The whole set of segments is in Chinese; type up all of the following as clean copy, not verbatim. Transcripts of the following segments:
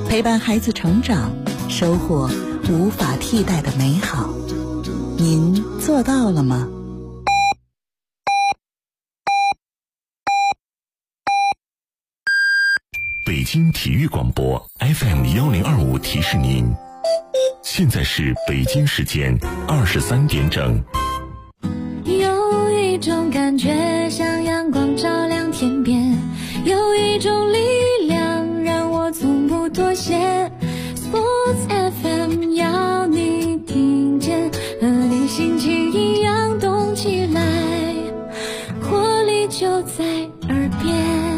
陪伴孩子成长，收获无法替代的美好。您做到了吗？ 北京体育广播 FM1025提示您，现在是北京时间23点整。 有一种感觉像阳光照亮天边，有一种力量让我从不妥协。 Sports FM 要你听见，和你心情一样动起来，活力就在耳边。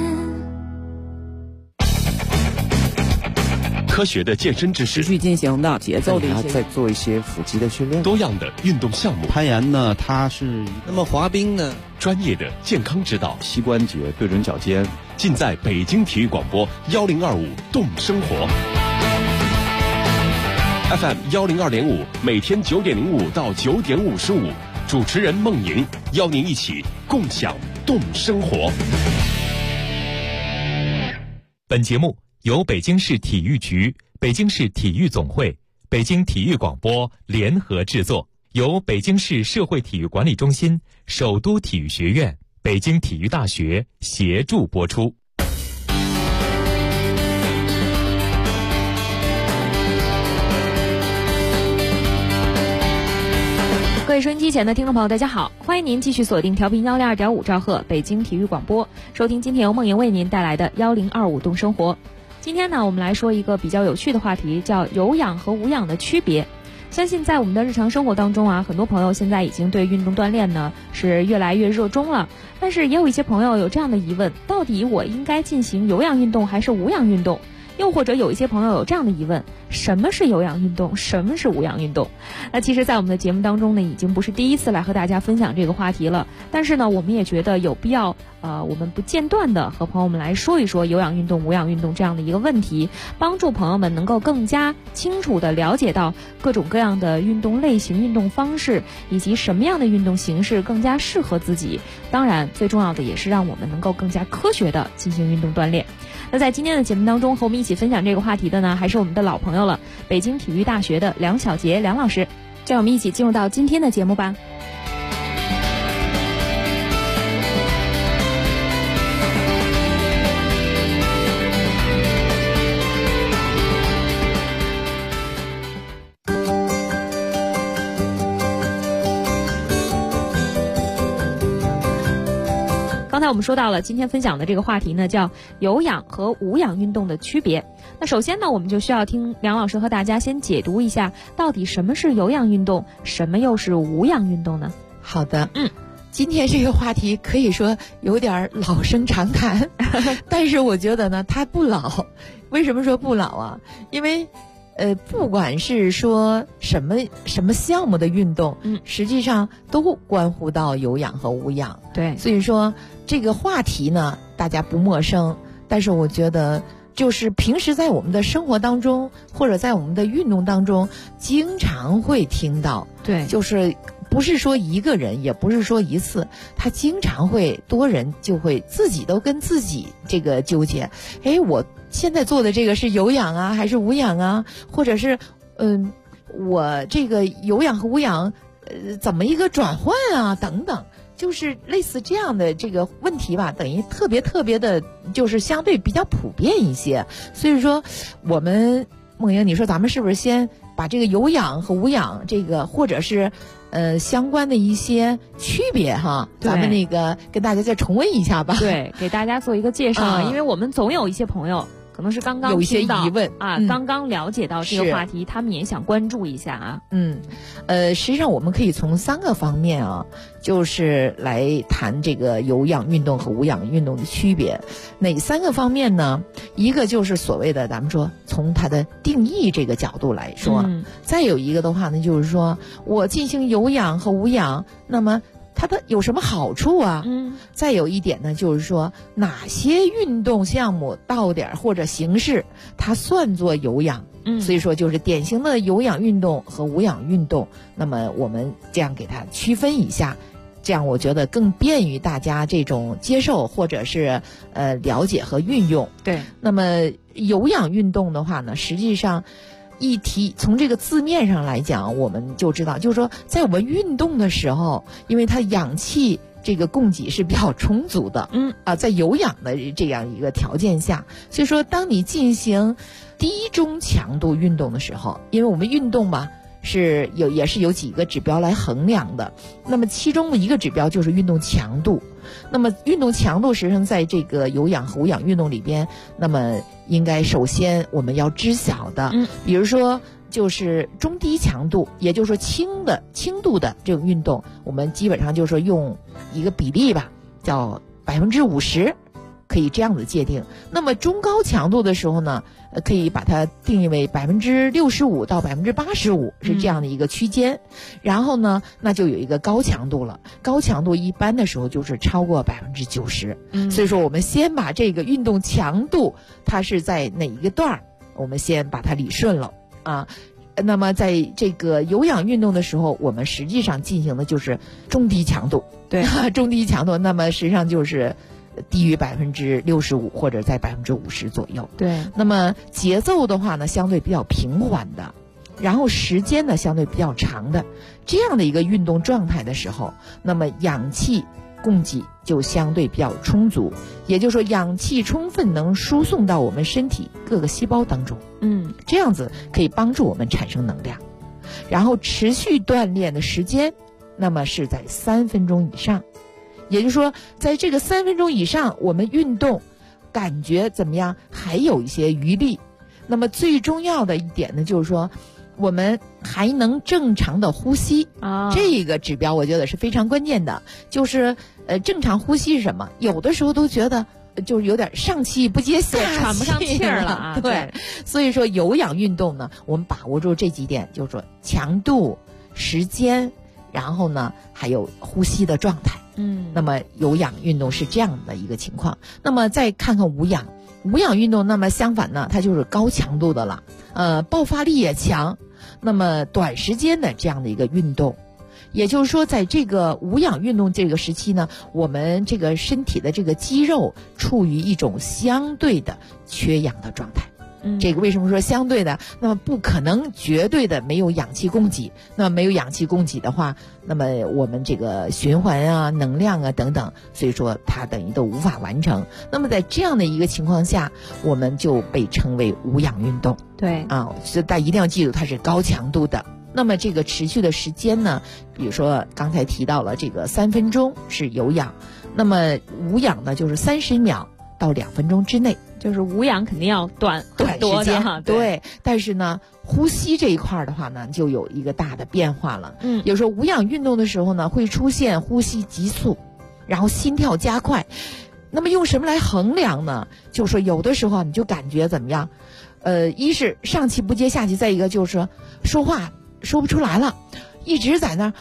科学的健身知识， 持续进行的节奏的一些， 再做一些腹肌的训练， 多样的运动项目。 攀岩呢，它是那么滑冰呢， 专业的健康指导， 膝关节对准脚尖， 尽在北京体育广播1025动生活 FM 102.5，每天9点05到9点55，主持人孟莹邀您一起共享动生活。 本节目由北京市体育局、北京市体育总会、北京体育广播联合制作，由北京市社会体育管理中心、首都体育学院、北京体育大学协助播出。 各位收音机前的听众朋友，大家好，欢迎您继续锁定调频102.5兆赫北京体育广播，收听今天由梦莹为您带来的1025动生活。今天呢，我们来说一个比较有趣的话题，叫有氧和无氧的区别。相信在我们的日常生活当中啊，很多朋友现在已经对运动锻炼呢是越来越热衷了，但是也有一些朋友有这样的疑问，到底我应该进行有氧运动还是无氧运动？又或者有一些朋友有这样的疑问，什么是有氧运动，什么是无氧运动？那其实在我们的节目当中呢，已经不是第一次来和大家分享这个话题了，但是呢，我们也觉得有必要我们不间断的和朋友们来说一说有氧运动、无氧运动这样的一个问题，帮助朋友们能够更加清楚的了解到各种各样的运动类型、运动方式，以及什么样的运动形式更加适合自己。当然最重要的也是让我们能够更加科学的进行运动锻炼。那在今天的节目当中，和我们一起分享这个话题的呢，还是我们的老朋友了，北京体育大学的梁晓杰梁老师。让我们一起进入到今天的节目吧。刚才我们说到了今天分享的这个话题呢，叫有氧和无氧运动的区别。那首先呢，我们就需要听梁老师和大家先解读一下，到底什么是有氧运动，什么又是无氧运动呢？ 好的，今天这个话题可以说有点老生常谈，但是我觉得呢，它不老。为什么说不老啊？因为不管是说什么项目的运动，实际上都关乎到有氧和无氧。 对， 所以说这个话题呢，大家不陌生，但是我觉得就是平时在我们的生活当中，或者在我们的运动当中，经常会听到。 对， 就是不是说一个人，也不是说一次，他经常会多人就会自己都跟自己这个纠结，我现在做的这个是有氧啊还是无氧啊，或者是我这个有氧和无氧怎么一个转换啊等等，就是类似这样的这个问题吧，等于特别的就是相对比较普遍一些。所以说我们梦莹，你说咱们是不是先把这个有氧和无氧这个或者是相关的一些区别哈，咱们那个跟大家再重温一下吧。 对，给大家做一个介绍，因为我们总有一些朋友可能是刚刚有一些疑问啊，刚刚了解到这个话题，他们也想关注一下啊。 实际上我们可以从3个方面啊，就是来谈这个有氧运动和无氧运动的区别。哪3个方面呢？一个就是所谓的咱们说从它的定义这个角度来说，再有一个的话呢，就是说我进行有氧和无氧，那么它的有什么好处啊？再有一点呢，就是说哪些运动项目到点或者形式它算作有氧。所以说就是典型的有氧运动和无氧运动，那么我们这样给它区分一下，这样我觉得更便于大家这种接受或者是了解和运用。 对， 那么有氧运动的话呢，实际上从这个字面上来讲，我们就知道，就是说在我们运动的时候，因为它氧气这个供给是比较充足的，在有氧的这样一个条件下，所以说当你进行低中强度运动的时候，因为我们运动嘛也是有几个指标来衡量的，那么其中的一个指标就是运动强度。那么运动强度实际上在这个有氧和无氧运动里边，那么应该首先我们要知晓的，比如说就是中低强度，也就是说轻度的这种运动，我们基本上就是说用一个比例吧，叫50%，可以这样子界定。那么中高强度的时候呢，可以把它定义为65%到85%，是这样的一个区间。然后呢，那就有一个高强度了，高强度一般的时候就是超过90%。所以说我们先把这个运动强度它是在哪一个段儿，我们先把它理顺了啊。那么在这个有氧运动的时候，我们实际上进行的就是中低强度，对，中低强度，那么实际上就是低于65%或者在50%左右。对，那么节奏的话呢，相对比较平缓的，然后时间呢相对比较长的这样的一个运动状态的时候，那么氧气供给就相对比较充足，也就是说氧气充分能输送到我们身体各个细胞当中，这样子可以帮助我们产生能量。然后持续锻炼的时间，那么是在3分钟以上，也就是说在这个3分钟以上，我们运动感觉怎么样，还有一些余力。那么最重要的一点呢，就是说我们还能正常的呼吸这个指标我觉得是非常关键的。就是正常呼吸是什么？有的时候都觉得就是有点上气不接下气， 喘不上气儿了啊。 对，所以说有氧运动呢，我们把握住这几点，就是说强度、时间，然后呢还有呼吸的状态。那么有氧运动是这样的一个情况。那么再看看无氧运动，那么相反呢，它就是高强度的了，爆发力也强，那么短时间的这样的一个运动。也就是说在这个无氧运动这个时期呢，我们这个身体的这个肌肉处于一种相对的缺氧的状态。这个为什么说相对的？那么不可能绝对的没有氧气供给，那么没有氧气供给的话，那么我们这个循环啊、能量啊等等，所以说它等于都无法完成。那么在这样的一个情况下，我们就被称为无氧运动。对啊，所以大家一定要记住它是高强度的。那么这个持续的时间呢，比如说刚才提到了这个3分钟是有氧，那么无氧呢就是30秒到2分钟之内。 就是无氧肯定要短时间哈，对。但是呢，呼吸这一块的话呢，就有一个大的变化了。有时候无氧运动的时候呢，会出现呼吸急促，然后心跳加快。那么用什么来衡量呢？就是说有的时候你就感觉怎么样？一是上气不接下气，再一个就是说话说不出来了，一直在那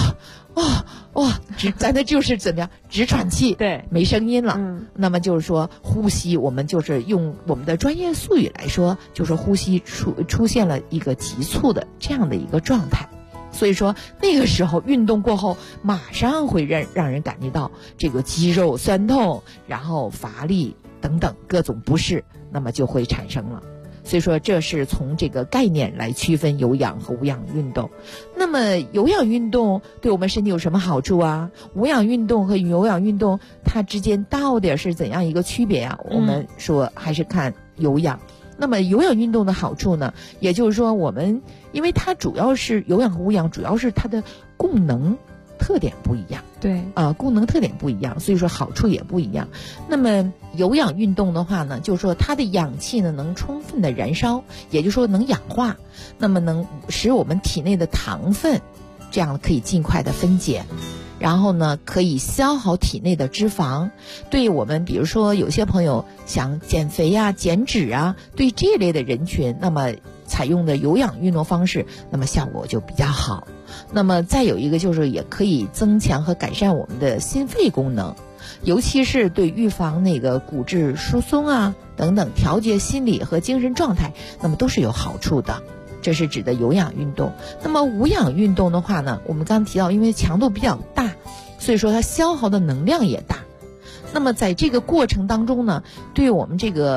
在那就是怎么样，直喘气，对，没声音了。那么就是说呼吸，我们就是用我们的专业术语来说，就是呼吸出现了一个急促的这样的一个状态。所以说那个时候运动过后，马上会让人感觉到这个肌肉酸痛，然后乏力等等各种不适，那么就会产生了。所以说这是从这个概念来区分有氧和无氧运动。那么有氧运动对我们身体有什么好处啊？无氧运动和有氧运动它之间到底是怎样一个区别啊？我们说还是看有氧。那么有氧运动的好处呢，也就是说我们因为它主要是有氧和无氧，主要是它的功能特点不一样。对功能特点不一样，所以说好处也不一样。那么有氧运动的话呢，就是说它的氧气呢能充分的燃烧，也就是说能氧化，那么能使我们体内的糖分这样可以尽快的分解，然后呢可以消耗体内的脂肪。对我们比如说有些朋友想减肥啊、减脂啊，对这类的人群，那么采用的有氧运动方式，那么效果就比较好。那么再有一个就是也可以增强和改善我们的心肺功能，尤其是对预防那个骨质疏松啊等等，调节心理和精神状态，那么都是有好处的。这是指的有氧运动。那么无氧运动的话呢，我们刚提到因为强度比较大，所以说它消耗的能量也大。那么在这个过程当中呢，对我们这个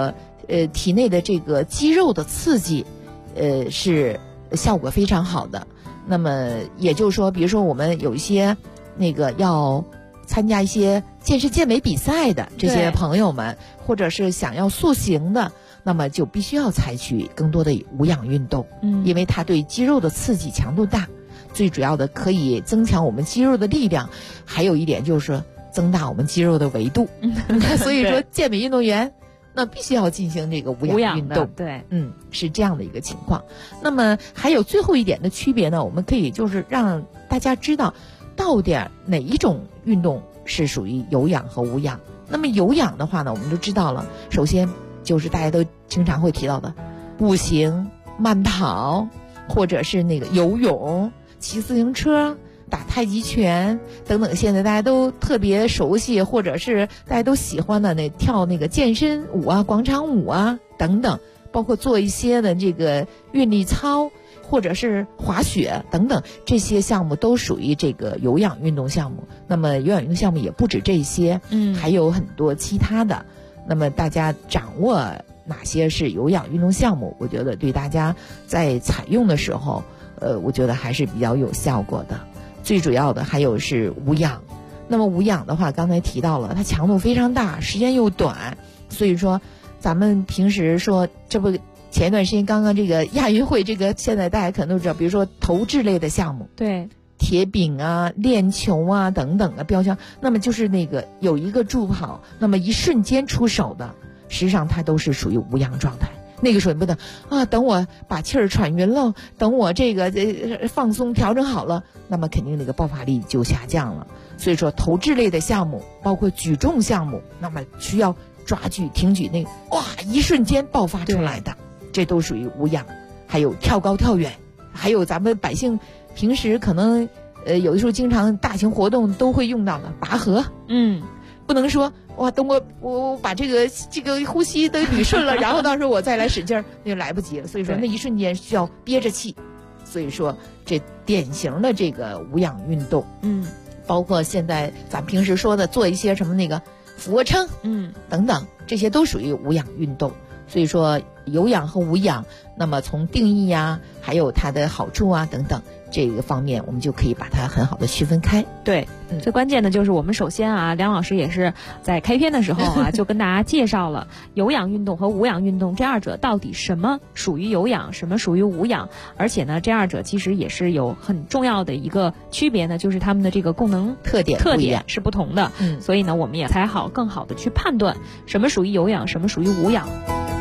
体内的这个肌肉的刺激，是效果非常好的。那么也就是说，比如说我们有一些那个要参加一些健身健美比赛的这些朋友们，或者是想要塑形的，那么就必须要采取更多的无氧运动，因为它对肌肉的刺激强度大，最主要的可以增强我们肌肉的力量，还有一点就是增大我们肌肉的维度。所以说健美运动员那必须要进行这个无氧运动， 对， 是这样的一个情况。那么还有最后一点的区别呢，我们可以就是让大家知道到底哪一种运动是属于有氧和无氧。那么有氧的话呢，我们就知道了，首先就是大家都经常会提到的步行、慢跑，或者是那个游泳、骑自行车、打太极拳等等，现在大家都特别熟悉，或者是大家都喜欢的跳那个健身舞啊、广场舞啊等等，包括做一些的这个韵律操，或者是滑雪等等，这些项目都属于这个有氧运动项目。那么有氧运动项目也不止这些，还有很多其他的。那么大家掌握哪些是有氧运动项目，我觉得对大家在采用的时候，我觉得还是比较有效果的。最主要的还有是无氧。那么无氧的话，刚才提到了它强度非常大，时间又短，所以说咱们平时说，这不前一段时间刚刚这个亚运会，这个现在大家可能都知道，比如说投掷类的项目， 对， 铁饼啊、链球啊等等的标枪，那么就是那个有一个助跑，那么一瞬间出手的，实际上它都是属于无氧状态。那个时候你不能等我把气儿喘匀了，等我这个放松调整好了，那么肯定那个爆发力就下降了。所以说投掷类的项目，包括举重项目，那么需要抓举、挺举那个一瞬间爆发出来的，这都属于无氧。还有跳高、跳远，还有咱们百姓平时可能有的时候经常大型活动都会用到的拔河，不能说等我把这个呼吸都捋顺了，然后到时候我再来使劲儿，那就来不及了。所以说那一瞬间需要憋着气。所以说这典型的这个无氧运动，包括现在咱平时说的做一些什么那个俯卧撑，等等，这些都属于无氧运动。所以说有氧和无氧，那么从定义啊，还有它的好处啊等等，这个方面我们就可以把它很好的区分开。 对，最关键的就是我们首先梁老师也是在开篇的时候就跟大家介绍了有氧运动和无氧运动这二者到底什么属于有氧，什么属于无氧，而且呢这二者其实也是有很重要的一个区别呢，就是他们的这个功能特点是不同的，所以呢我们也才好更好的去判断什么属于有氧，什么属于无氧。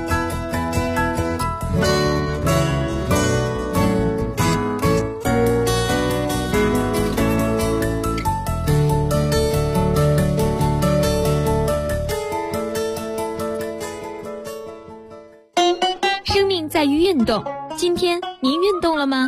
在于运动，今天您运动了吗？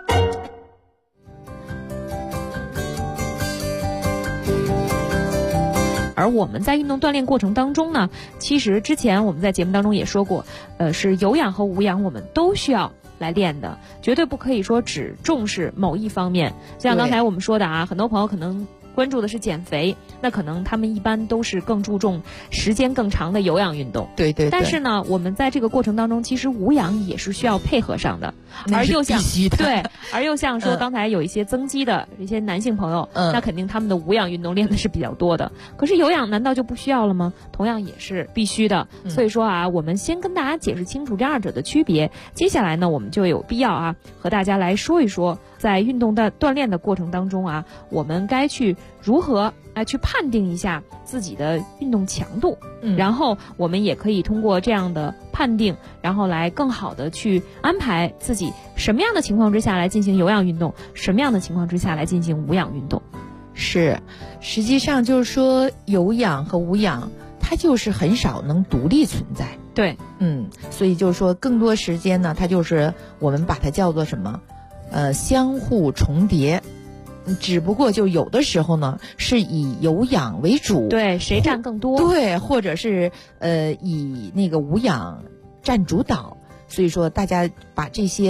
而我们在运动锻炼过程当中呢，其实之前我们在节目当中也说过，是有氧和无氧我们都需要来练的，绝对不可以说只重视某一方面。像刚才我们说的很多朋友可能关注的是减肥，那可能他们一般都是更注重时间更长的有氧运动。 对。 但是呢，我们在这个过程当中，其实无氧也是需要配合上的，而又像说刚才有一些增肌的一些男性朋友，那肯定他们的无氧运动练的是比较多的。可是有氧难道就不需要了吗？同样也是必须的。所以说我们先跟大家解释清楚这二者的区别。接下来呢，我们就有必要和大家来说一说，在运动的锻炼的过程当中我们该去如何去判定一下自己的运动强度，然后我们也可以通过这样的判定，然后来更好的去安排自己什么样的情况之下来进行有氧运动，什么样的情况之下来进行无氧运动。 是，实际上就是说有氧和无氧它就是很少能独立存在。 对， 所以就是说更多时间呢，它就是我们把它叫做什么相互重叠。只不过就有的时候呢是以有氧为主， 对，谁占更多， 对，或者是以那个无氧占主导。所以说大家把这些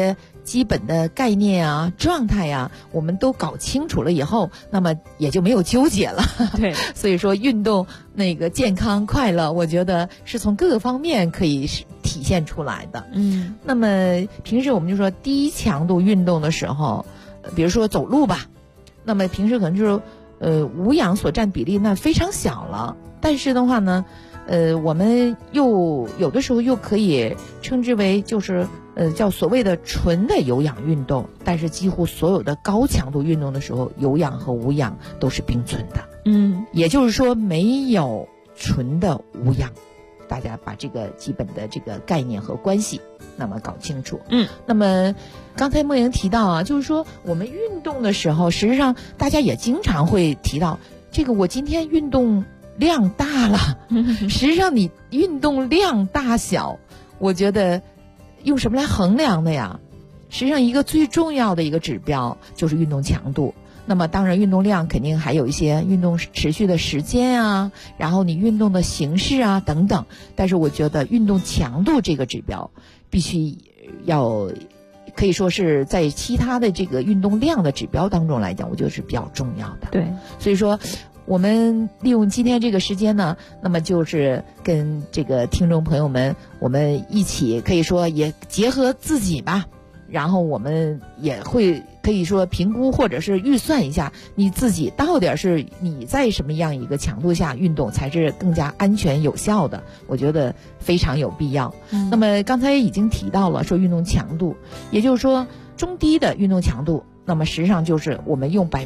基本的概念啊、状态啊，我们都搞清楚了以后，那么也就没有纠结了。 对， 所以说运动那个健康快乐，我觉得是从各个方面可以体现出来的。那么平时我们就说低强度运动的时候，比如说走路吧，那么平时可能就是无氧所占比例那非常小了，但是的话呢，我们又有的时候又可以称之为就是叫所谓的纯的有氧运动，但是几乎所有的高强度运动的时候，有氧和无氧都是并存的。也就是说没有纯的无氧，大家把这个基本的这个概念和关系那么搞清楚。那么刚才梦莹提到啊，就是说我们运动的时候，实际上大家也经常会提到这个我今天运动量大了。实际上你运动量大小，我觉得用什么来衡量的呀？实际上一个最重要的一个指标就是运动强度。那么当然运动量肯定还有一些运动持续的时间啊，然后你运动的形式啊等等，但是我觉得运动强度这个指标必须要可以说是在其他的这个运动量的指标当中来讲，我觉得是比较重要的。 对， 所以说我们利用今天这个时间呢，那么就是跟这个听众朋友们，我们一起可以说也结合自己吧，然后我们也会可以说评估或者是预算一下你自己到底是你在什么样一个强度下运动才是更加安全有效的，我觉得非常有必要。那么刚才已经提到了说运动强度，也就是说中低的运动强度，那么实际上就是我们用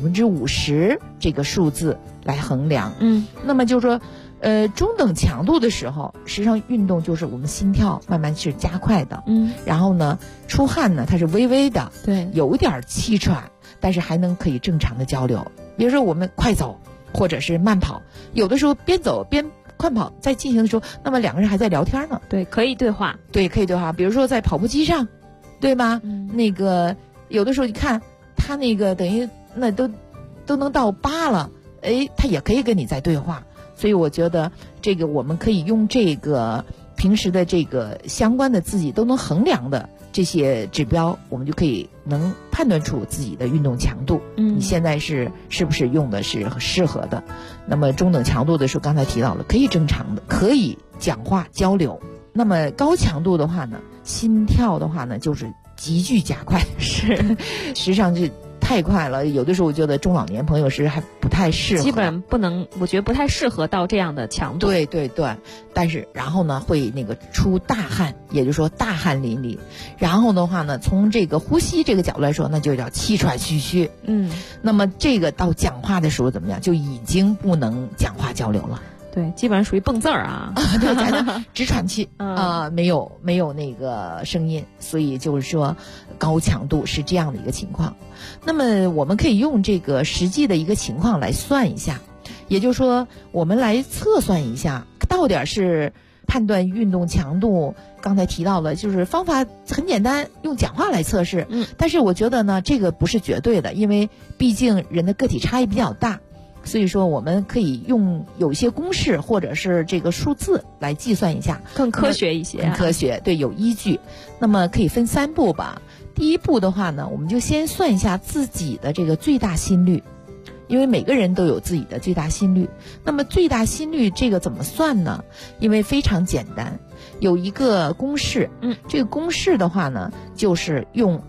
50%这个数字来衡量。那么就是说中等强度的时候，实际上运动就是我们心跳慢慢是加快的，然后呢出汗呢它是微微的， 对， 有点气喘，但是还能可以正常的交流。比如说我们快走或者是慢跑，有的时候边走边快跑在进行的时候，那么两个人还在聊天呢， 对，可以对话， 对，可以对话。比如说在跑步机上，对吗？那个有的时候你看他那个等于那都能到8了，他也可以跟你在对话。所以我觉得这个我们可以用这个平时的这个相关的自己都能衡量的这些指标，我们就可以能判断出自己的运动强度。你现在是不是用的是适合的？那么中等强度的时候，刚才提到了可以正常的，可以讲话交流。那么高强度的话呢，心跳的话呢就是急剧加快，是实际上是太快了，有的时候我觉得中老年朋友是还不太适合， 基本不能，我觉得不太适合到这样的强度。 对对对，但是然后呢会那个出大汗，也就是说大汗淋漓，然后的话呢从这个呼吸这个角度来说，那就叫气喘吁吁。那么这个到讲话的时候怎么样，就已经不能讲话交流了。 对，基本上属于蹦字儿啊， 对，咱就直喘气没有那个声音，所以就是说高强度是这样的一个情况。那么我们可以用这个实际的一个情况来算一下，也就是说我们来测算一下到底是判断运动强度。刚才提到了就是方法很简单，用讲话来测试，但是我觉得呢这个不是绝对的，因为毕竟人的个体差异比较大，所以说我们可以用有一些公式或者是这个数字来计算一下， 更科学一些， 更科学，对，有依据。那么可以分3步吧。第一步的话呢，我们就先算一下自己的这个最大心率，因为每个人都有自己的最大心率。那么最大心率这个怎么算呢？因为非常简单，有一个公式，这个公式的话呢，就是用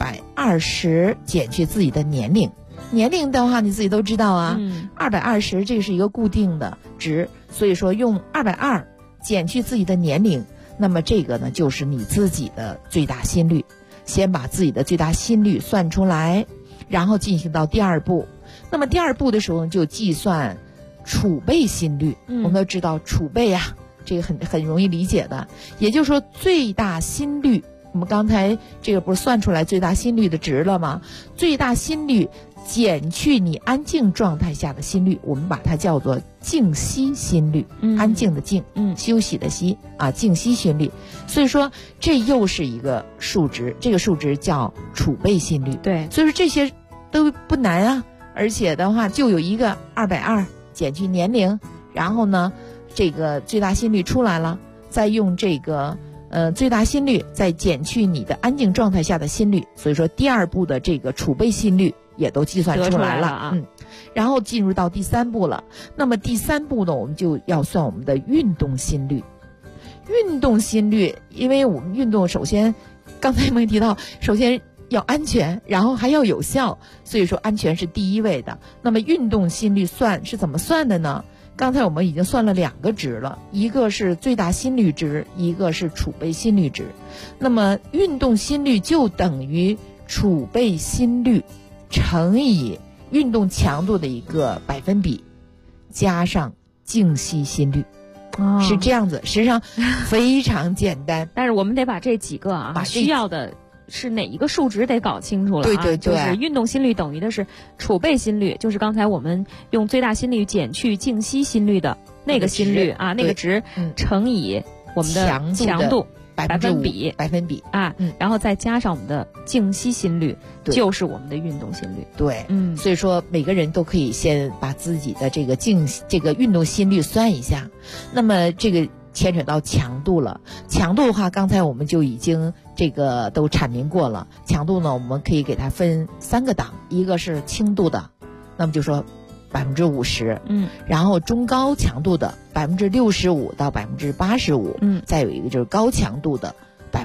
220减去自己的年龄。年龄的话你自己都知道啊，220这是一个固定的值，所以说用220减去自己的年龄，那么这个呢就是你自己的最大心率。先把自己的最大心率算出来，然后进行到第2步。那么第2步的时候就计算储备心率。我们都知道储备啊，这个很容易理解的，也就是说最大心率，我们刚才这个不是算出来最大心率的值了吗？最大心率减去你安静状态下的心率，我们把它叫做静息心率。安静的静，休息的息啊，静息心率。所以说这又是一个数值，这个数值叫储备心率。 对， 所以说这些都不难啊，而且的话就有一个220减去年龄，然后呢这个最大心率出来了，再用这个最大心率，再减去你的安静状态下的心率，所以说第2步的这个储备心率也都计算出来了啊。 然后进入到第3步了。那么第3步呢，我们就要算我们的运动心率。运动心率，因为我们运动首先刚才我们提到，首先要安全，然后还要有效，所以说安全是第一位的。那么运动心率算是怎么算的呢？刚才我们已经算了2个值了，一个是最大心率值，一个是储备心率值。那么运动心率就等于储备心率乘以运动强度的一个百分比，加上静息心率。是这样子，实际上非常简单。 但是我们得把这几个需要的是哪一个数值得搞清楚了。 对对对， 就是运动心率等于的是储备心率，就是刚才我们用最大心率减去静息心率的那个心率啊，那个值乘以我们的强度百分比啊，然后再加上我们的静息心率，就是我们的运动心率。 对，所以说每个人都可以先把自己的这个运动心率算一下。那么这个牵扯到强度了，强度的话，刚才我们就已经这个都阐明过了。强度呢，我们可以给它分3个档，一个是轻度的，那么就说50%，然后中高强度的65%到85%，再有一个就是高强度的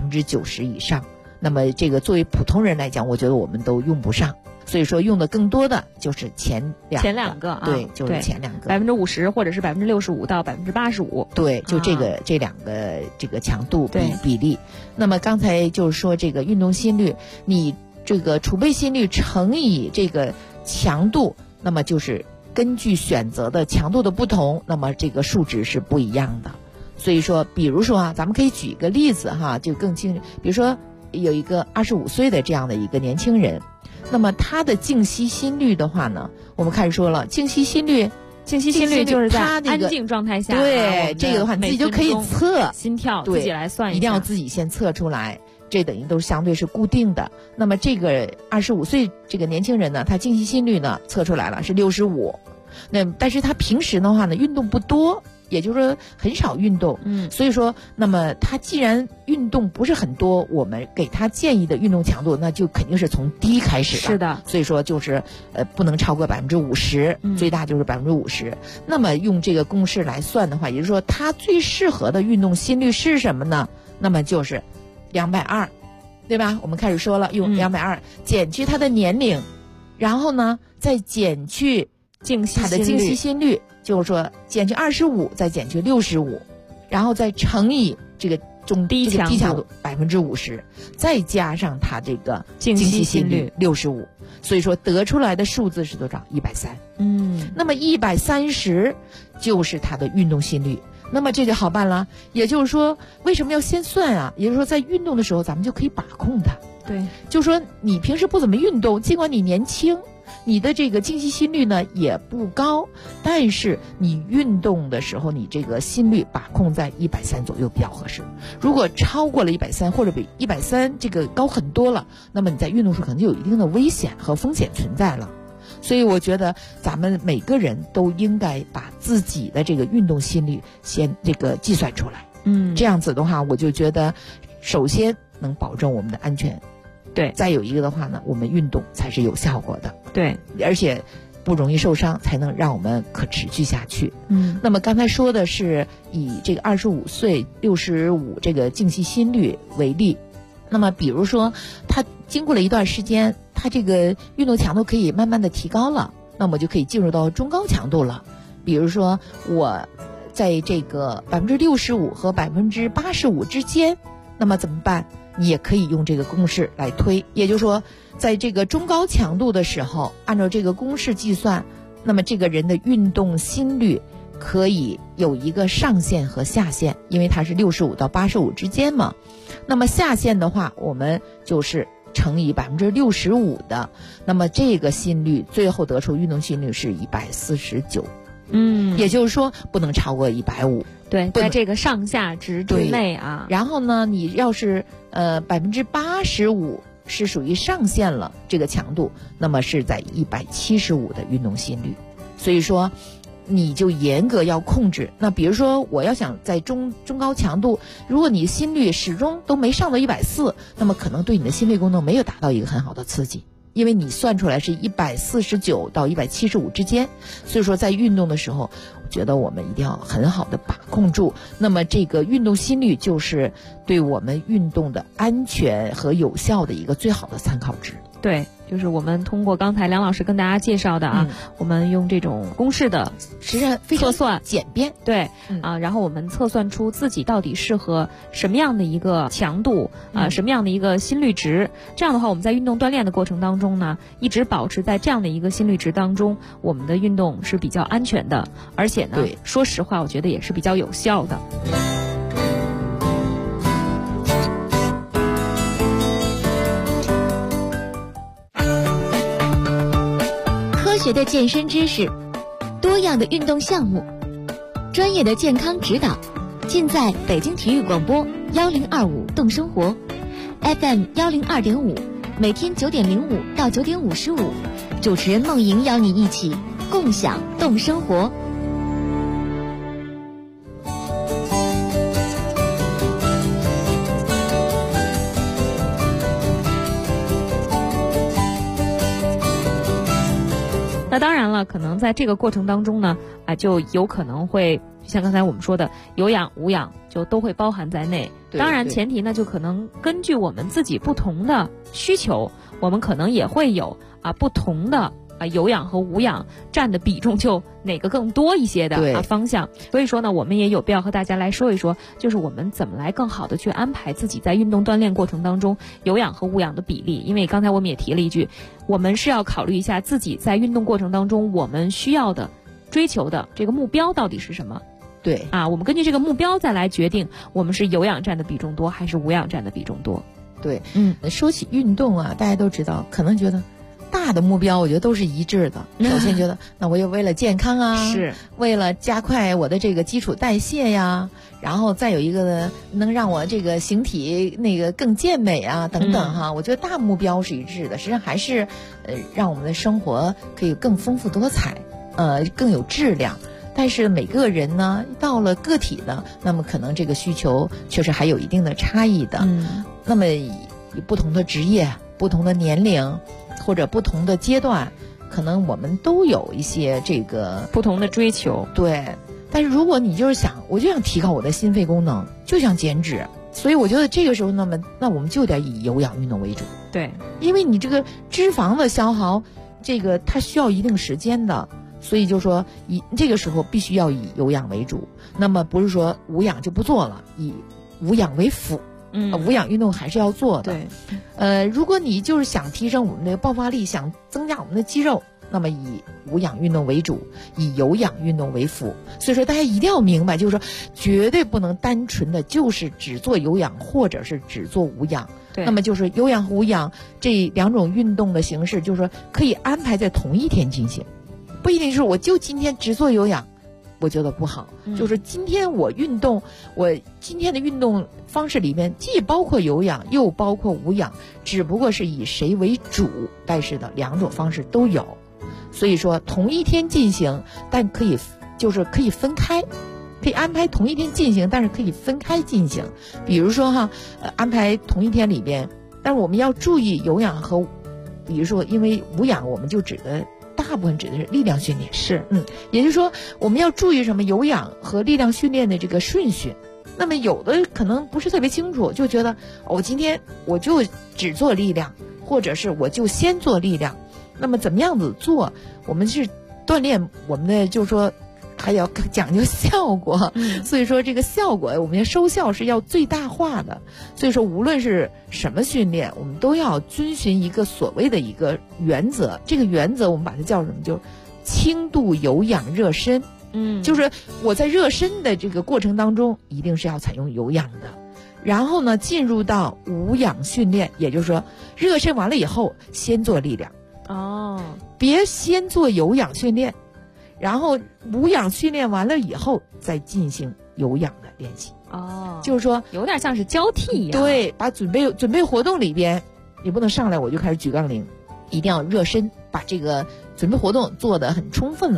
90%以上。那么这个作为普通人来讲，我觉得我们都用不上，所以说用的更多的就是前两个，对，就是前2个 50%或者是65%到85%， 对，就这2个这个强度比例。那么刚才就是说这个运动心率，你这个储备心率乘以这个强度，那么就是根据选择的强度的不同，那么这个数值是不一样的。所以说比如说咱们可以举一个例子就更清楚。比如说有一个25岁的这样的一个年轻人，那么他的静息心率的话呢，我们开始说了，静息心率就是在安静状态下， 对，这个的话你自己就可以测心跳，自己来算一下， 一定要自己先测出来，这等于都是相对是固定的。那么这个25岁这个年轻人呢，他静息心率呢测出来了是65，但是他平时的话呢运动不多，也就是说很少运动，所以说那么他既然运动不是很多，我们给他建议的运动强度那就肯定是从低开始的， 是的， 所以说就是不能超过50%，最大就是50%。那么用这个公式来算的话，也就是说他最适合的运动心率是什么呢？那么就是220，对吧？我们开始说了，用220减去他的年龄，然后呢再减去他的静息心率，就是说减去25，再减去65，然后再乘以这个低强度50%，再加上他这个静息心率65，所以说得出来的数字是多少？130。那么130就是他的运动心率。那么这就好办了，也就是说为什么要先算啊？也就是说在运动的时候咱们就可以把控它。 对， 就是说你平时不怎么运动，尽管你年轻，你的这个静息心率呢也不高，但是你运动的时候，你这个心率把控在130左右比较合适。如果超过了130或者比130这个高很多了，那么你在运动时可能就有一定的危险和风险存在了。所以我觉得咱们每个人都应该把自己的这个运动心率先这个计算出来。这样子的话，我就觉得首先能保证我们的安全。 对， 再有一个的话呢，我们运动才是有效果的。 对， 而且不容易受伤，才能让我们可持续下去。那么刚才说的是以这个25岁65这个静息心率为例，那么比如说他经过了一段时间，他这个运动强度可以慢慢的提高了，那么就可以进入到中高强度了。比如说我在这个65%和85%之间，那么怎么办？你也可以用这个公式来推，也就是说在这个中高强度的时候，按照这个公式计算，那么这个人的运动心率可以有一个上限和下限，因为它是65到85之间嘛。那么下限的话，我们就是乘以65%的，那么这个心率最后得出运动心率是149。也就是说不能超过150。 对，在这个上下值之内啊。 然后呢，你要是85%是属于上限了，这个强度，那么是在175的运动心率。所以说你就严格要控制。那比如说我要想在中高强度，如果你心率始终都没上到140，那么可能对你的心肺功能没有达到一个很好的刺激，因为你算出来是149到175之间。所以说在运动的时候，我觉得我们一定要很好的把控住。那么这个运动心率就是对我们运动的安全和有效的一个最好的参考值。 对，就是我们通过刚才梁老师跟大家介绍的啊，我们用这种公式的实际上非常测算简便， 对然后我们测算出自己到底适合什么样的一个强度什么样的一个心率值。这样的话，我们在运动锻炼的过程当中呢，一直保持在这样的一个心率值当中，我们的运动是比较安全的，而且呢，说实话，我觉得也是比较有效的。 科学的健身知识，多样的运动项目，专业的健康指导，尽在北京体育广播1025动生活 FM 102.5，每天9点05到9点55，主持人梦莹邀你一起共享动生活。 那当然了，可能在这个过程当中呢，就有可能会像刚才我们说的，有氧、无氧就都会包含在内。当然，前提呢就可能根据我们自己不同的需求，我们可能也会有不同的有氧和无氧占的比重就哪个更多一些的方向。所以说呢，我们也有必要和大家来说一说，就是我们怎么来更好的去安排自己在运动锻炼过程当中有氧和无氧的比例。因为刚才我们也提了一句，我们是要考虑一下自己在运动过程当中我们需要的追求的这个目标到底是什么。 对我们根据这个目标再来决定我们是有氧占的比重多还是无氧占的比重多。 对，说起运动大家都知道，可能觉得大的目标我觉得都是一致的。首先觉得那我也为了健康是为了加快我的这个基础代谢呀，然后再有一个呢，能让我这个形体那个更健美等等哈。我觉得大目标是一致的，实际上还是让我们的生活可以更丰富多彩，更有质量。但是每个人呢，到了个体呢，那么可能这个需求确实还有一定的差异的。那么不同的职业、不同的年龄或者不同的阶段，可能我们都有一些这个不同的追求。 对，但是如果你就是想，我就想提高我的心肺功能，就想减脂，所以我觉得这个时候那我们就得以有氧运动为主。 对， 因为你这个脂肪的消耗，这个它需要一定时间的。所以就说这个时候必须要以有氧为主，那么不是说无氧就不做了，以无氧为辅。无氧运动还是要做的。 对， 如果你就是想提升我们的爆发力，想增加我们的肌肉，那么以无氧运动为主，以有氧运动为辅。所以说大家一定要明白，就是说绝对不能单纯的就是只做有氧或者是只做无氧。 对， 那么就是有氧和无氧这两种运动的形式，就是说可以安排在同一天进行。不一定是我就今天只做有氧，我觉得不好。就是今天我运动，我今天的运动方式里面既包括有氧又包括无氧，只不过是以谁为主，但是的两种方式都有。所以说同一天进行，但可以分开，可以安排同一天进行，但是可以分开进行。比如说安排同一天里边，但是我们要注意有氧和，比如说因为无氧我们就大部分指的是力量训练，也就是说我们要注意什么有氧和力量训练的这个顺序。那么有的可能不是特别清楚，就觉得我今天我就只做力量，或者是我就先做力量。那么怎么样子做？我们是锻炼我们的，就是说还要讲究效果，所以说这个效果我们的收效是要最大化的。所以说无论是什么训练，我们都要遵循一个所谓的一个原则。这个原则我们把它叫什么？就是轻度有氧热身。就是我在热身的这个过程当中，一定是要采用有氧的。然后呢，进入到无氧训练，也就是说热身完了以后先做力量。别先做有氧训练，然后无氧训练完了以后再进行有氧的练习。就是说有点像是交替一样。 对，把准备活动里边，你不能上来我就开始举杠铃，一定要热身，把这个准备活动做得很充分了。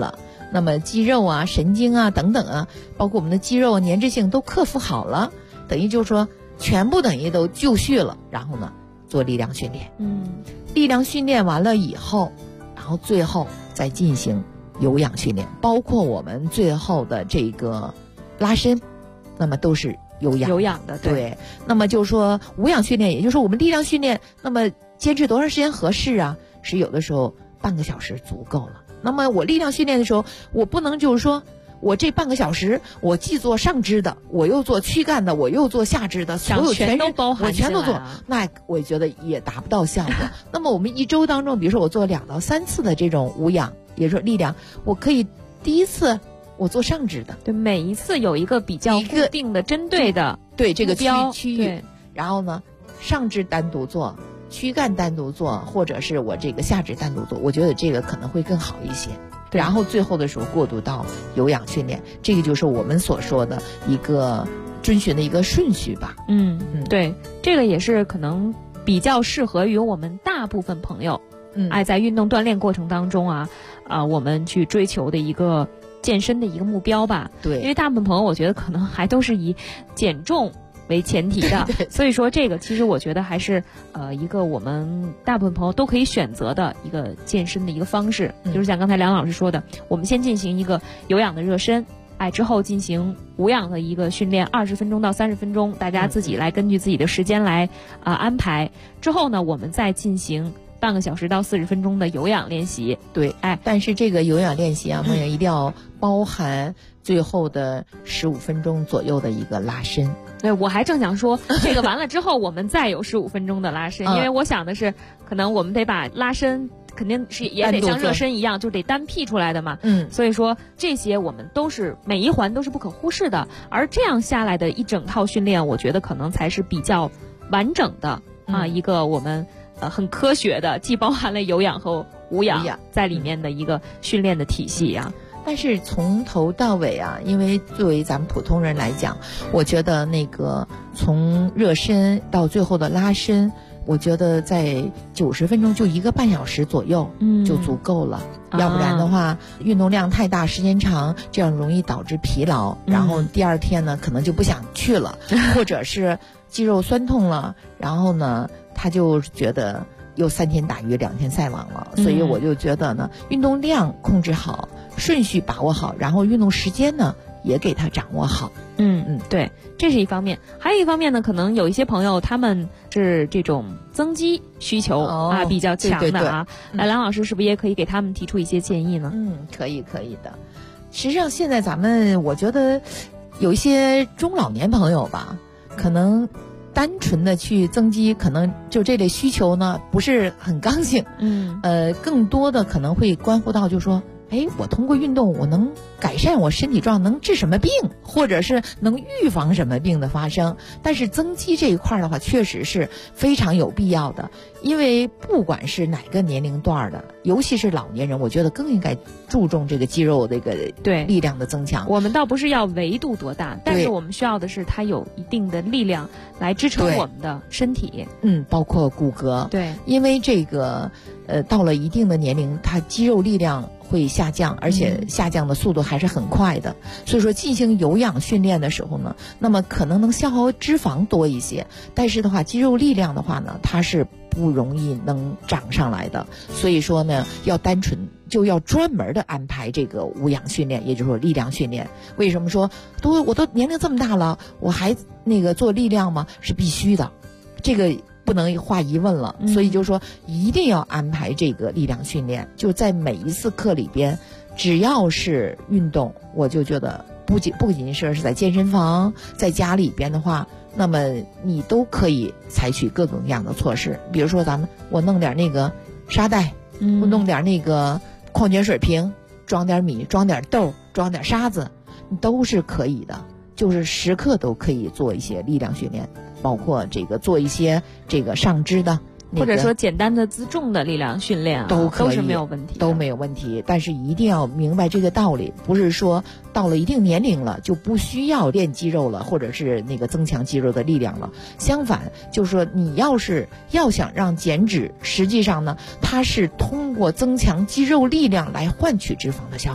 那么肌肉啊、神经啊等等啊，包括我们的肌肉粘滞性都克服好了，等于就是说全部等于都就绪了，然后呢做力量训练。力量训练完了以后，然后最后再进行有氧训练，包括我们最后的这个拉伸，那么都是有氧的。对，那么就是说无氧训练，也就是说我们力量训练，那么坚持多长时间合适啊？是有的时候半个小时足够了。那么我力量训练的时候，我不能就是说我这半个小时我既做上肢的，我又做躯干的，我又做下肢的，所有全都包含我全都做，那我觉得也达不到效果。那么我们一周当中，比如说我做2到3次的这种无氧，也就是说力量，我可以第一次我做上肢的， 对，每一次有一个比较固定的针对的对这个区域对， 然后呢上肢单独做，躯干单独做，或者是我这个下肢单独做，我觉得这个可能会更好一些。然后最后的时候过渡到有氧训练，这个就是我们所说的一个遵循的一个顺序吧。 对，这个也是可能比较适合于我们大部分朋友，在运动锻炼过程当中我们去追求的一个健身的一个目标吧。 对， 因为大部分朋友我觉得可能还都是以减重为前提的，所以说这个其实我觉得还是一个我们大部分朋友都可以选择的一个健身的一个方式，就是像刚才梁老师说的，我们先进行一个有氧的热身，之后进行无氧的一个训练，20分钟到30分钟，大家自己来根据自己的时间来安排。之后呢，我们再进行半个小时到40分钟的有氧练习。 对，但是这个有氧练习梦莹一定要包含最后的15分钟左右的一个拉伸。 对，我还正想说，这个完了之后我们再有15分钟的拉伸，因为我想的是，可能我们得把拉伸肯定是也得像热身一样，就得单辟出来的嘛。所以说这些我们都是每一环都是不可忽视的，而这样下来的一整套训练，我觉得可能才是比较完整的一个我们很科学的，既包含了有氧和无氧在里面的一个训练的体系但是从头到尾因为作为咱们普通人来讲，我觉得那个从热身到最后的拉伸，我觉得在90分钟就1个半小时左右就足够了。要不然的话运动量太大时间长，这样容易导致疲劳，然后第二天呢可能就不想去了或者是肌肉酸痛了，然后呢他就觉得又3天打鱼2天晒网了。所以我就觉得呢，运动量控制好，顺序把握好，然后运动时间呢也给它掌握好。 对，这是一方面。还有一方面呢，可能有一些朋友他们是这种增肌需求比较强的梁老师是不是也可以给他们提出一些建议呢？ 可以的。实际上现在咱们我觉得有一些中老年朋友吧，可能单纯的去增肌，可能就这类需求呢不是很刚性。更多的可能会关乎到就是说，我通过运动我能改善我身体状况，能治什么病，或者是能预防什么病的发生。但是增肌这一块的话确实是非常有必要的，因为不管是哪个年龄段的，尤其是老年人，我觉得更应该注重这个肌肉这个力量的增强。 我们倒不是要维度多大，但是我们需要的是它有一定的力量来支撑我们的身体。 包括骨骼。 对， 因为这个到了一定的年龄，它肌肉力量会下降，而且下降的速度还是很快的。所以说进行有氧训练的时候呢，那么可能能消耗脂肪多一些，但是的话肌肉力量的话呢，它是不容易能长上来的。所以说呢，要单纯就要专门的安排这个无氧训练，也就是说力量训练。为什么说我都年龄这么大了，我还做力量吗？是必须的，这个不能画疑问了。所以就是说一定要安排这个力量训练，就在每一次课里边，只要是运动，我就觉得不仅是在健身房，在家里边的话，那么你都可以采取各种各样的措施。比如说我弄点沙袋，我弄点矿泉水瓶，装点米，装点豆，装点沙子，都是可以的。就是时刻都可以做一些力量训练，包括做一些上肢的， 或者说简单的自重的力量训练都是没有问题， 都没有问题。但是一定要明白这个道理，不是说到了一定年龄了就不需要练肌肉了，或者是增强肌肉的力量了。相反，就是说你要想让减脂，实际上呢，它是通过增强肌肉力量来换取脂肪的消耗。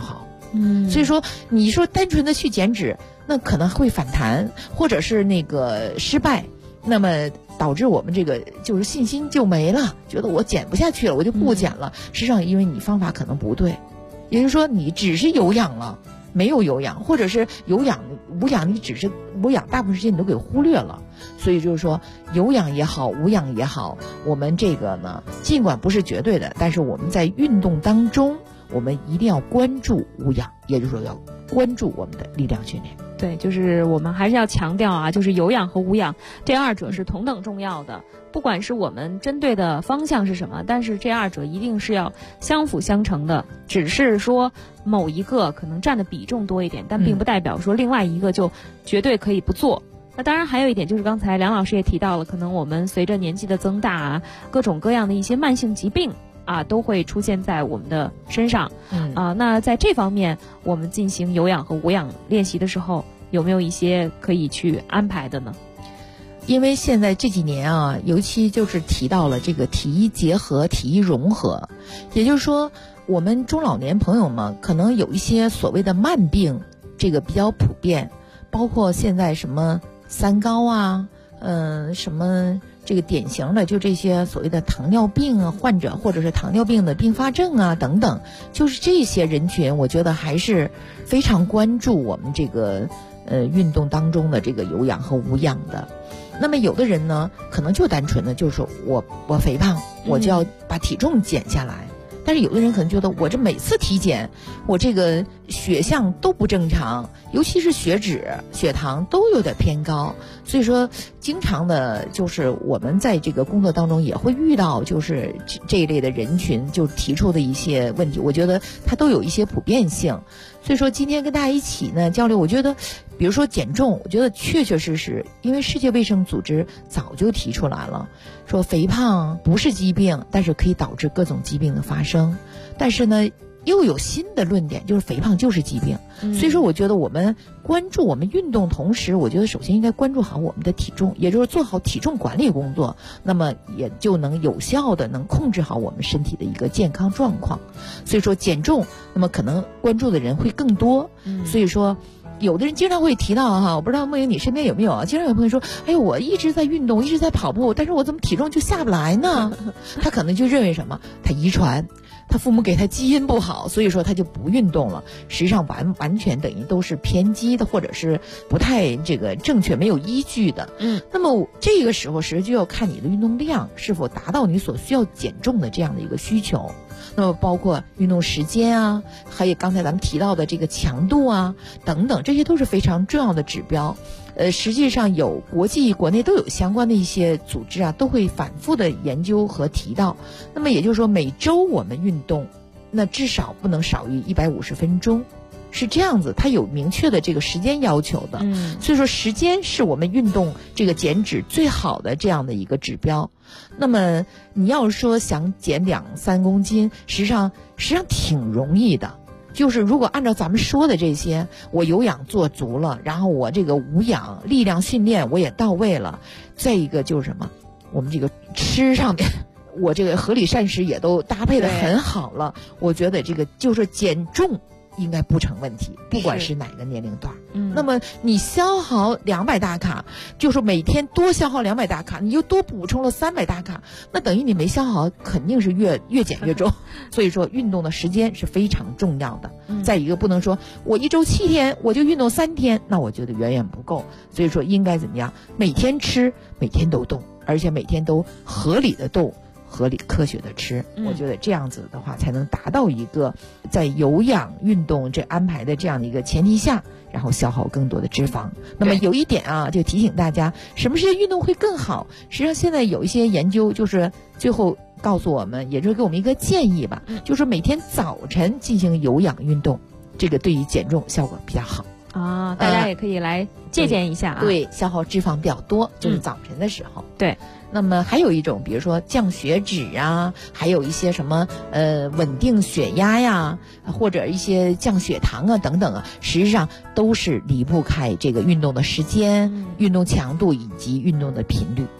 所以说你说单纯的去减脂，那可能会反弹，或者是那个失败，那么导致我们这个就是信心就没了，觉得我减不下去了，我就不减了。实际上因为你方法可能不对，也就是说你只是有氧了，没有有氧，或者是有氧无氧，你只是无氧大部分时间你都给忽略了。所以就是说有氧也好，无氧也好，我们这个呢尽管不是绝对的，但是我们在运动当中我们一定要关注无氧，也就是说要关注我们的力量训练。 对，就是我们还是要强调啊，就是有氧和无氧这二者是同等重要的，不管是我们针对的方向是什么，但是这二者一定是要相辅相成的，只是说某一个可能占的比重多一点，但并不代表说另外一个就绝对可以不做。那当然还有一点就是刚才梁老师也提到了，可能我们随着年纪的增大啊，各种各样的一些慢性疾病啊都会出现在我们的身上。那在这方面我们进行有氧和无氧练习的时候，有没有一些可以去安排的呢？ 因为现在这几年啊，尤其就是提到了这个体医结合、体医融合，也就是说我们中老年朋友们可能有一些所谓的慢病，这个比较普遍，包括现在什么三高啊，什么这个典型的就这些所谓的糖尿病啊患者，或者是糖尿病的并发症啊等等，就是这些人群，我觉得还是非常关注我们这个运动当中的这个有氧和无氧的。那么有的人呢，可能就单纯的就是说我肥胖，我就要把体重减下来。但是有的人可能觉得我这每次体检，我这个血象都不正常，尤其是血脂、血糖都有点偏高，所以说经常的就是我们在这个工作当中也会遇到，就是这一类的人群就提出的一些问题，我觉得它都有一些普遍性。所以说今天跟大家一起呢交流，我觉得比如说减重，我觉得确确实实，因为世界卫生组织早就提出来了，说肥胖不是疾病，但是可以导致各种疾病的发生。但是呢又有新的论点，就是肥胖就是疾病。所以说我觉得我们关注我们运动同时，我觉得首先应该关注好我们的体重，也就是做好体重管理工作，那么也就能有效的能控制好我们身体的一个健康状况。所以说减重，那么可能关注的人会更多。所以说有的人经常会提到哈，我不知道梦莹你身边有没有啊？经常有朋友说，哎呦，我一直在运动，一直在跑步，但是我怎么体重就下不来呢？他可能就认为什么？他遗传，他父母给他基因不好，所以说他就不运动了。实际上完全等于都是偏激的，或者是不太这个正确、没有依据的。那么这个时候实际就要看你的运动量是否达到你所需要减重的这样的一个需求。那么包括运动时间啊，还有刚才咱们提到的这个强度啊等等，这些都是非常重要的指标。实际上有国际国内都有相关的一些组织啊，都会反复的研究和提到。那么也就是说每周我们运动，那至少不能少于150分钟，是这样子，它有明确的这个时间要求的。所以说时间是我们运动这个减脂最好的这样的一个指标。那么你要说想减2-3公斤，实际上挺容易的。就是如果按照咱们说的这些，我有氧做足了，然后我这个无氧力量训练我也到位了，再一个就是什么，我们这个吃上面我这个合理膳食也都搭配得很好了，我觉得这个就是减重应该不成问题，不管是哪个年龄段。那么你消耗200大卡，就是每天多消耗200大卡，你又多补充了300大卡，那等于你没消耗，肯定是越减越重。所以说运动的时间是非常重要的。再一个不能说我1周7天我就运动3天，那我觉得远远不够。所以说应该怎么样？每天吃，每天都动，而且每天都合理的动。合理科学的吃，我觉得这样子的话才能达到一个在有氧运动这安排的这样的一个前提下，然后消耗更多的脂肪。那么有一点啊，就提醒大家什么时间运动会更好。实际上现在有一些研究就是最后告诉我们，也就是给我们一个建议吧，就是每天早晨进行有氧运动，这个对于减重效果比较好啊。大家也可以来借鉴一下啊。 对，消耗脂肪比较多，就是早晨的时候。 对。 那么还有一种，比如说降血脂啊，还有一些什么稳定血压呀，或者一些降血糖啊等等啊，实际上都是离不开这个运动的时间、运动强度以及运动的频率。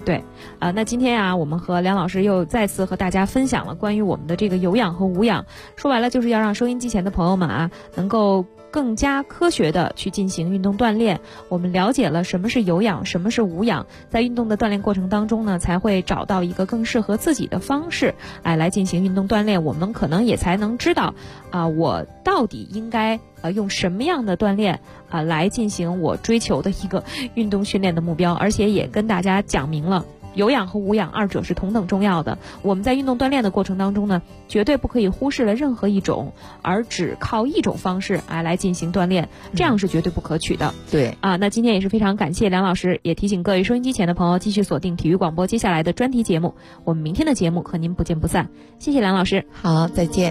对，那今天啊，我们和梁老师又再次和大家分享了关于我们的这个有氧和无氧，说白了就是要让收音机前的朋友们啊，能够更加科学的去进行运动锻炼。我们了解了什么是有氧，什么是无氧，在运动的锻炼过程当中呢，才会找到一个更适合自己的方式，来进行运动锻炼。我们可能也才能知道我到底应该用什么样的锻炼来进行我追求的一个运动训练的目标，而且也跟大家讲明了有氧和无氧二者是同等重要的。我们在运动锻炼的过程当中呢，绝对不可以忽视了任何一种，而只靠一种方式来进行锻炼，这样是绝对不可取的。 对那今天也是非常感谢梁老师，也提醒各位收音机前的朋友继续锁定体育广播接下来的专题节目，我们明天的节目和您不见不散。谢谢梁老师。 好，再见。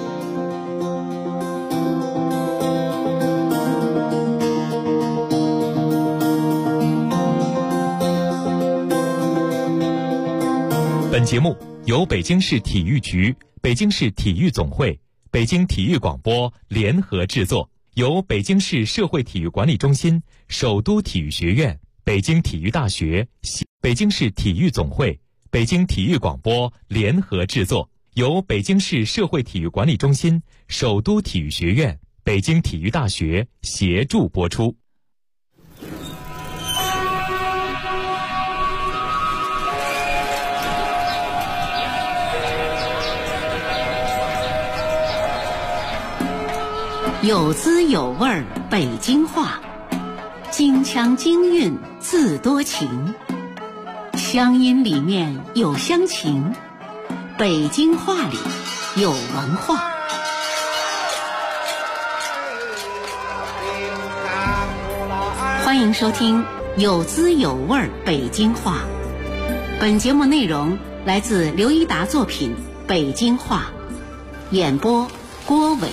本节目由北京市体育局、北京市体育总会、北京体育广播联合制作，由北京市社会体育管理中心、首都体育学院、北京体育大学、北京市体育总会、北京体育广播联合制作，由北京市社会体育管理中心、首都体育学院、北京体育大学协助播出。 有滋有味儿北京话，京腔京韵自多情，乡音里面有乡情，北京话里有文化。欢迎收听有滋有味儿北京话。本节目内容来自刘一达作品《北京话》，演播郭伟。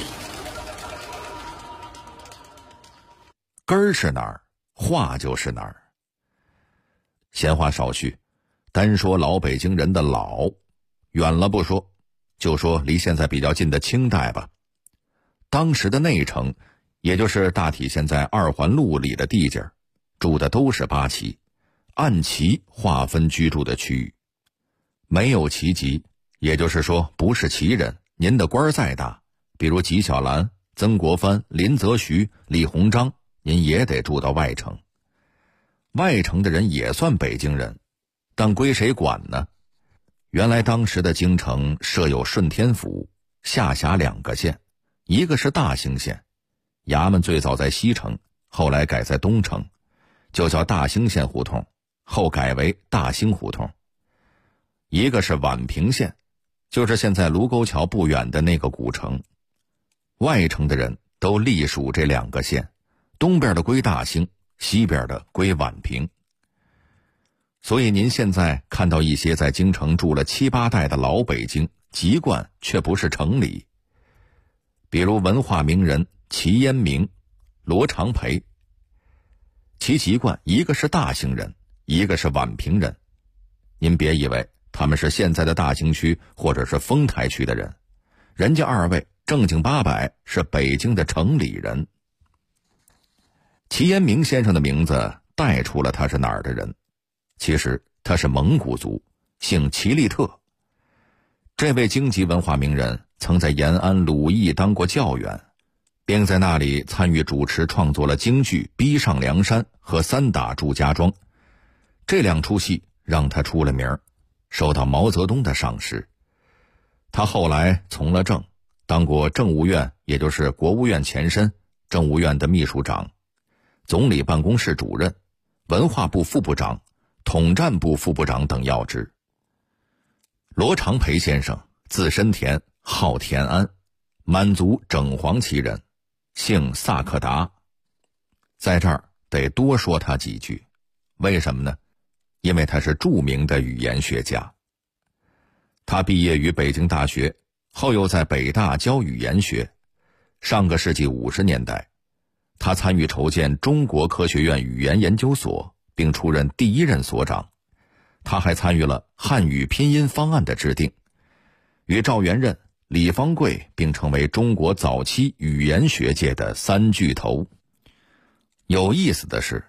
根儿是哪儿，话就是哪儿。闲话少叙，单说老北京人的老，远了不说，就说离现在比较近的清代吧。当时的内城，也就是大体现在二环路里的地界，住的都是八旗，按旗划分居住的区域。没有旗籍，也就是说不是旗人，您的官再大，比如纪晓岚、曾国藩、林则徐、李鸿章，您也得住到外城。外城的人也算北京人，但归谁管呢？原来当时的京城设有顺天府，下辖2个县，一个是大兴县，衙门最早在西城，后来改在东城，就叫大兴县胡同，后改为大兴胡同。一个是宛平县，就是现在卢沟桥不远的那个古城。外城的人都隶属这2个县，东边的归大兴，西边的归宛平。所以您现在看到一些在京城住了7、8代的老北京，籍贯却不是城里。比如文化名人齐烟明、罗长培，其籍贯一个是大兴人，一个是宛平人。您别以为他们是现在的大兴区或者是丰台区的人，人家2位正经八百是北京的城里人。齐烟明先生的名字带出了他是哪儿的人，其实他是蒙古族，姓齐利特。这位京籍文化名人曾在延安鲁艺当过教员，并在那里参与主持创作了京剧《逼上梁山》和《三打祝家庄》，这2出戏让他出了名，受到毛泽东的赏识。他后来从了政，当过政务院，也就是国务院前身，政务院的秘书长，总理办公室主任，文化部副部长，统战部副部长等要职。罗长培先生字申田，号田安，满族整黄旗人，姓萨克达。在这儿得多说他几句，为什么呢？因为他是著名的语言学家。他毕业于北京大学，后又在北大教语言学。上个世纪50年代，他参与筹建中国科学院语言研究所，并出任第1任所长。他还参与了汉语拼音方案的制定，与赵元任、李方贵并成为中国早期语言学界的3巨头。有意思的是，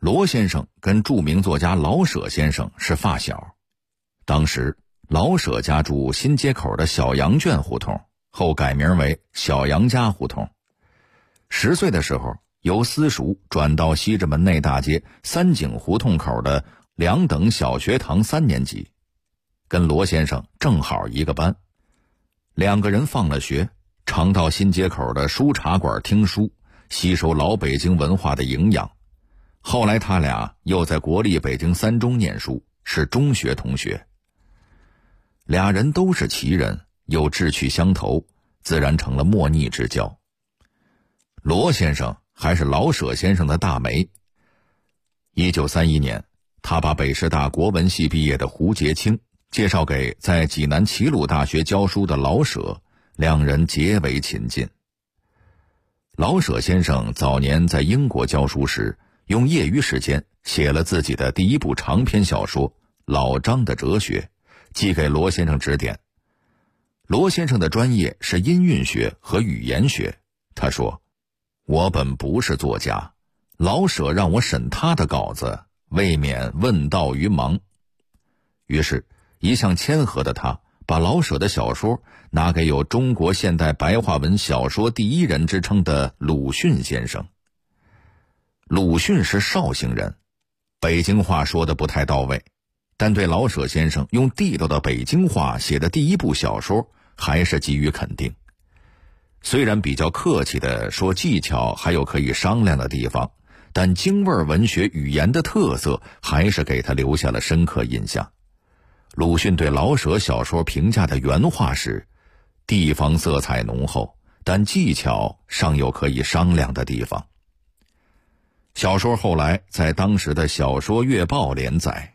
罗先生跟著名作家老舍先生是发小，当时老舍家住新街口的小羊圈胡同，后改名为小杨家胡同。10岁的时候，由私塾转到西直门内大街三井胡同口的2等小学堂3年级，跟罗先生正好一个班。2个人放了学，常到新街口的书茶馆听书，吸收老北京文化的营养。后来他俩又在国立北京3中念书，是中学同学。俩人都是奇人，又志趣相投，自然成了莫逆之交。罗先生还是老舍先生的大媒。1931年，他把北师大国文系毕业的胡洁清介绍给在济南齐鲁大学教书的老舍，两人结为亲近。老舍先生早年在英国教书时，用业余时间写了自己的第一部长篇小说《老张的哲学》，寄给罗先生指点。罗先生的专业是音韵学和语言学，他说：“我本不是作家，老舍让我审他的稿子，未免问道于盲。”于是一向谦和的他把老舍的小说拿给有中国现代白话文小说第一人之称的鲁迅先生。鲁迅是绍兴人，北京话说得不太到位，但对老舍先生用地道的北京话写的第一部小说还是给予肯定。虽然比较客气地说技巧还有可以商量的地方，但京味文学语言的特色还是给他留下了深刻印象。鲁迅对老舍小说评价的原话是：地方色彩浓厚，但技巧尚有可以商量的地方。小说后来在当时的小说月报连载。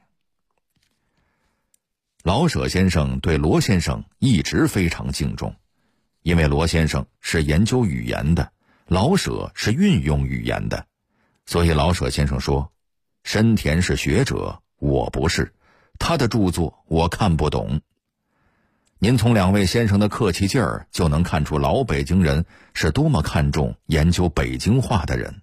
老舍先生对罗先生一直非常敬重，因为罗先生是研究语言的，老舍是运用语言的，所以老舍先生说：深田是学者，我不是，他的著作我看不懂。您从2位先生的客气劲儿就能看出老北京人是多么看重研究北京话的人。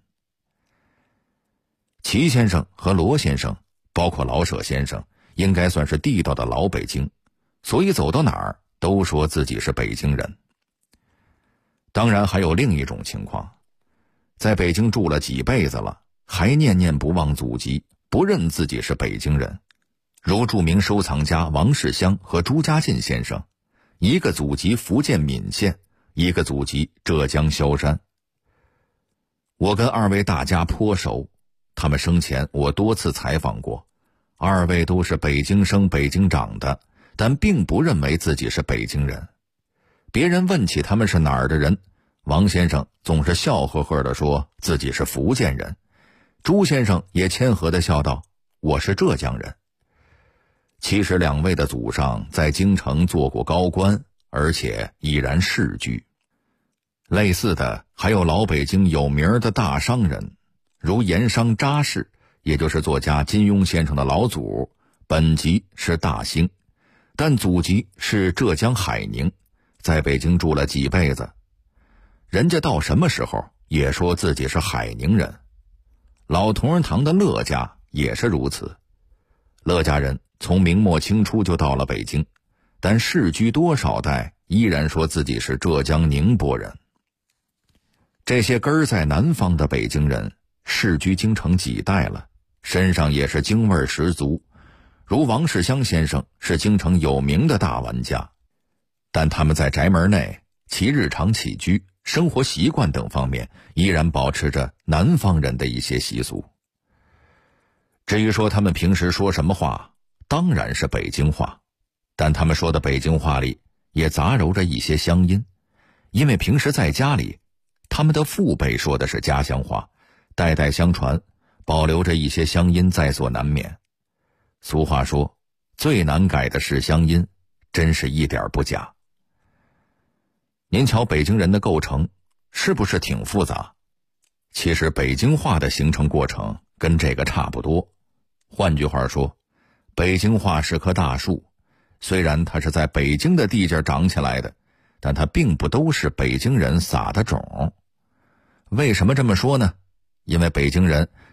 齐先生和罗先生，包括老舍先生，应该算是地道的老北京，所以走到哪儿都说自己是北京人。当然还有另一种情况，在北京住了几辈子了，还念念不忘祖籍，不认自己是北京人，如著名收藏家王世襄和朱家进先生，一个祖籍福建闽县，一个祖籍浙江萧山。我跟2位大家颇熟，他们生前我多次采访过，2位都是北京生北京长的，但并不认为自己是北京人。别人问起他们是哪儿的人，王先生总是笑呵呵地说自己是福建人，朱先生也谦和地笑道：我是浙江人。其实2位的祖上在京城做过高官，而且已然世居。类似的还有老北京有名的大商人，如盐商查氏，也就是作家金庸先生的老祖，本籍是大兴，但祖籍是浙江海宁，在北京住了几辈子。人家到什么时候也说自己是海宁人。老同仁堂的乐家也是如此，乐家人从明末清初就到了北京，但世居多少代依然说自己是浙江宁波人。这些根儿在南方的北京人世居京城几代了，身上也是京味十足，如王世襄先生是京城有名的大玩家，但他们在宅门内其日常起居、生活习惯等方面依然保持着南方人的一些习俗。至于说他们平时说什么话，当然是北京话，但他们说的北京话里也杂糅着一些乡音，因为平时在家里他们的父辈说的是家乡话，代代相传，保留着一些乡音在所难免。俗话说，最难改的是乡音，真是一点不假。您瞧北京人的构成是不是挺复杂？其实北京话的形成过程跟这个差不多。换句话说，北京话是棵大树，虽然它是在北京的地界长起来的，但它并不都是北京人撒的种。为什么这么说呢？因为北京人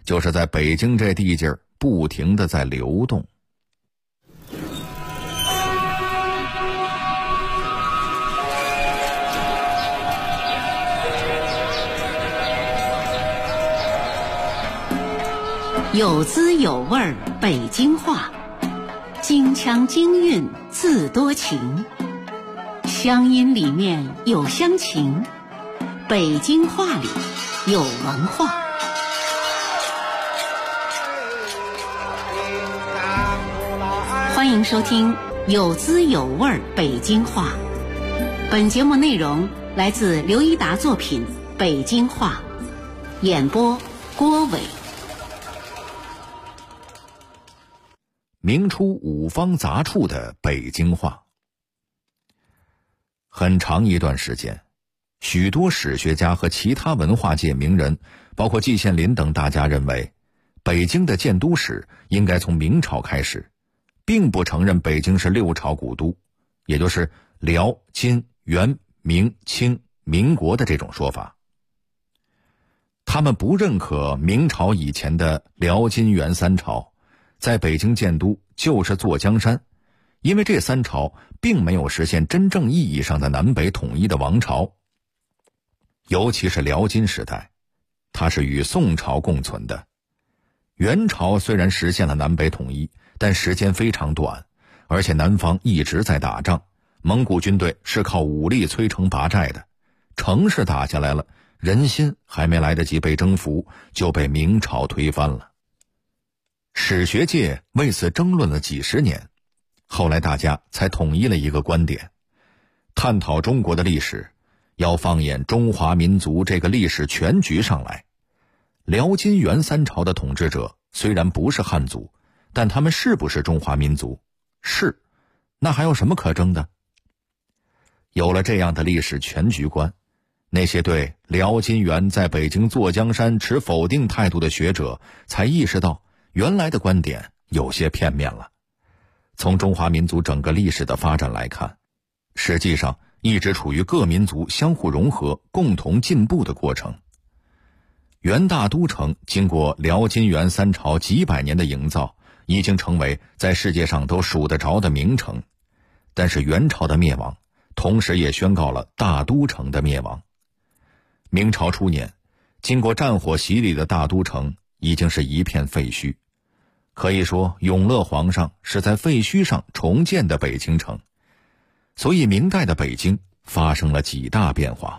就是在北京这地界儿不停地在流动。 有滋有味儿北京话，京腔京韵自多情，乡音里面有乡情，北京话里有文化。欢迎收听有滋有味儿北京话。本节目内容来自刘一达作品《北京话》，演播郭伟。 明初五方杂处的北京话。很长一段时间，许多史学家和其他文化界名人，包括季羡林等大家认为，北京的建都史应该从明朝开始，并不承认北京是六朝古都，也就是辽、金、元、明、清、民国的这种说法。他们不认可明朝以前的辽、金、元三朝在北京建都就是坐江山，因为这三朝并没有实现真正意义上的南北统一的王朝。尤其是辽金时代，它是与宋朝共存的。元朝虽然实现了南北统一，但时间非常短，而且南方一直在打仗，蒙古军队是靠武力摧城拔寨的，城市打下来了，人心还没来得及被征服，就被明朝推翻了。史学界为此争论了几十年，后来大家才统一了一个观点：探讨中国的历史，要放眼中华民族这个历史全局上来。辽金元三朝的统治者虽然不是汉族，但他们是不是中华民族？是，那还有什么可争的？有了这样的历史全局观，那些对辽金元在北京坐江山持否定态度的学者才意识到，原来的观点有些片面了。从中华民族整个历史的发展来看，实际上一直处于各民族相互融合、共同进步的过程。元大都城经过辽金元三朝几百年的营造，已经成为在世界上都数得着的名城。但是元朝的灭亡，同时也宣告了大都城的灭亡。明朝初年，经过战火洗礼的大都城已经是一片废墟。可以说，永乐皇上是在废墟上重建的北京城。所以明代的北京发生了几大变化。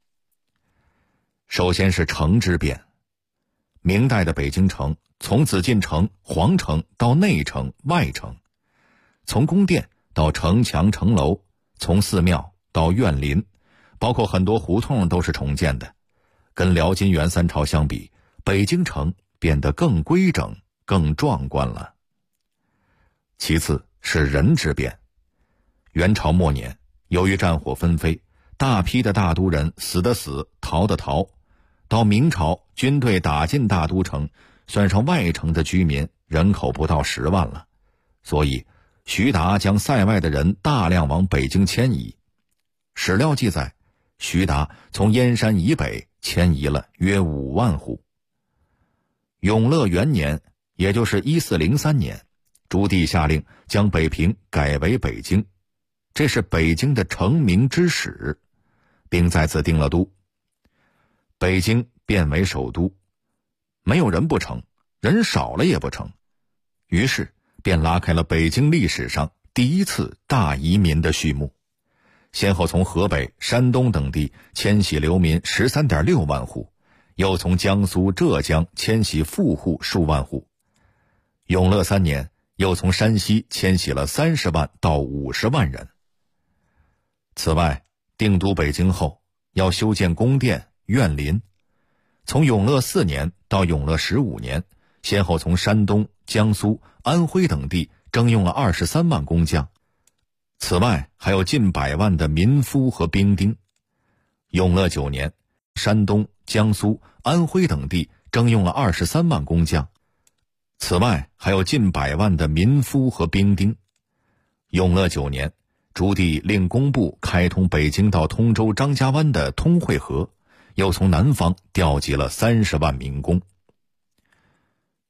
首先是城之变。明代的北京城从紫禁城、皇城到内城、外城，从宫殿到城墙、城楼，从寺庙到院林，包括很多胡同都是重建的。跟辽金元三朝相比，北京城变得更规整、更壮观了。其次是人之变。元朝末年，由于战火纷飞，大批的大都人死的死，逃的逃。到明朝，军队打进大都城，算上外城的居民，人口不到10万了。所以徐达将塞外的人大量往北京迁移。史料记载，徐达从燕山以北迁移了约5万户。永乐元年，也就是1403年，朱棣下令将北平改为北京，这是北京的成名之始，并在此定了都。北京变为首都，没有人不成，人少了也不成，于是便拉开了北京历史上第一次大移民的序幕。先后从河北、山东等地迁徙流民 13.6 万户，又从江苏、浙江迁徙富户数万户。永乐3年，又从山西迁徙了30万到50万人。此外，定都北京后，要修建宫殿、院林。从永乐4年到永乐15年，先后从山东、江苏、安徽等地征用了23万工匠。此外，还有近100万的民夫和兵丁。永乐9年，山东、江苏、安徽等地征用了23万工匠。此外，还有近100万的民夫和兵丁。永乐9年，朱棣令工部开通北京到通州张家湾的通惠河，又从南方调集了30万民工。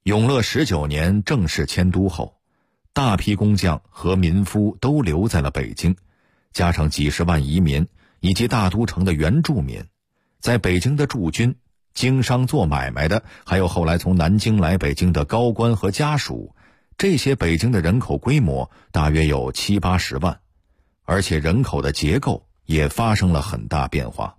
永乐19年正式迁都后，大批工匠和民夫都留在了北京，加上几十万移民以及大都城的原住民，在北京的驻军、经商做买卖的，还有后来从南京来北京的高官和家属，这些北京的人口规模大约有70-80万，而且人口的结构也发生了很大变化。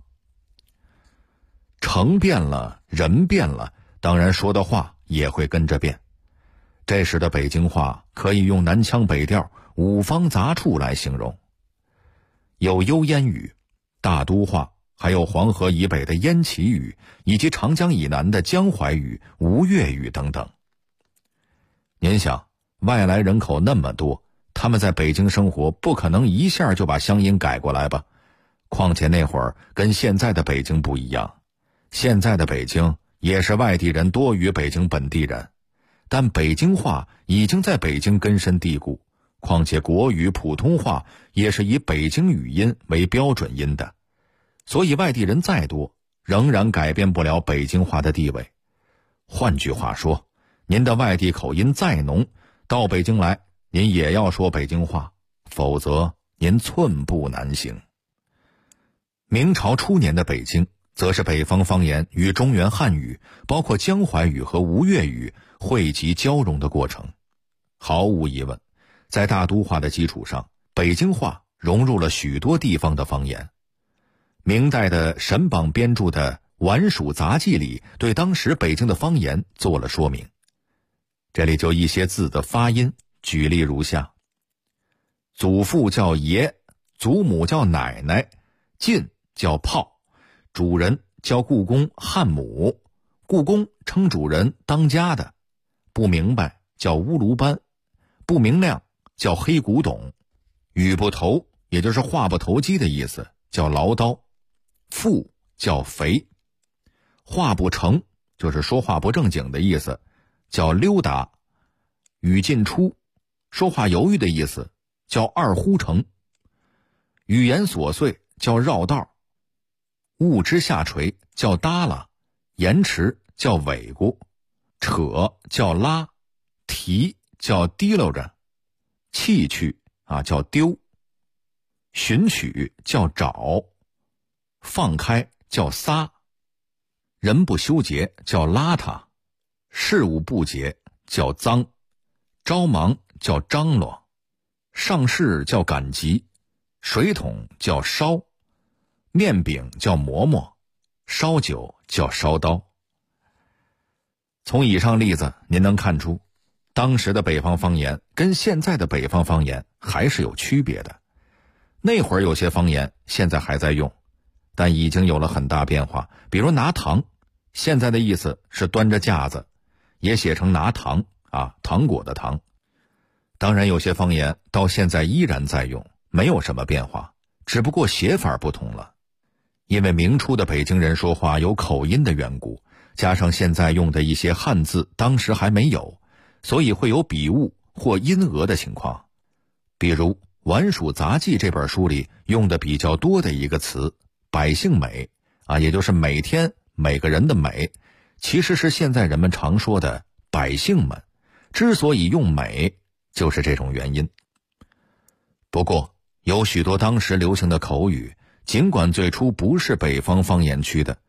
城变了，人变了，当然说的话也会跟着变。这时的北京话可以用南腔北调、五方杂处来形容，有幽烟语、大都话，还有黄河以北的燕齐语，以及长江以南的江淮语、吴越语等等。您想，外来人口那么多，他们在北京生活，不可能一下就把乡音改过来吧？况且那会儿跟现在的北京不一样，现在的北京也是外地人多于北京本地人，但北京话已经在北京根深蒂固，况且国语、普通话也是以北京语音为标准音的，所以外地人再多，仍然改变不了北京话的地位。换句话说，您的外地口音再浓，到北京来，您也要说北京话，否则您寸步难行。明朝初年的北京，则是北方方言与中原汉语，包括江淮语和吴越语汇集交融的过程。毫无疑问，在大都话的基础上，北京话融入了许多地方的方言。明代的沈榜编著的《晚蜀杂记》里，对当时北京的方言做了说明。这里就一些字的发音，举例如下：祖父叫爷，祖母叫奶奶，进叫炮，主人叫故宫汉母，故宫称主人当家的，不明白叫乌卢班，不明亮叫黑古董，语不投也就是话不投机的意思，叫唠叨，富叫肥，话不成就是说话不正经的意思，叫溜达，语尽出说话犹豫的意思，叫二呼成，语言琐碎叫绕道，物之下垂叫耷拉，延迟叫尾咕，扯叫拉，提叫提溜着，弃去叫丢，寻取叫找，放开叫撒，人不修洁叫邋遢，事物不洁叫脏，着忙叫张罗，上市叫赶集，水桶叫烧，面饼叫馍馍，烧酒叫烧刀。从以上例子您能看出，当时的北方方言跟现在的北方方言还是有区别的。那会儿有些方言现在还在用，但已经有了很大变化。比如拿糖，现在的意思是端着架子，也写成拿糖糖果的糖。当然有些方言到现在依然在用，没有什么变化，只不过写法不同了。因为明初的北京人说话有口音的缘故，加上现在用的一些汉字当时还没有，所以会有笔误或音讹的情况。比如《晚蜀杂记》这本书里用的比较多的一个词百姓美也就是每天每个人的美，其实是现在人们常说的百姓们，之所以用美就是这种原因。不过有许多当时流行的口语，尽管最初不是北方方言区的，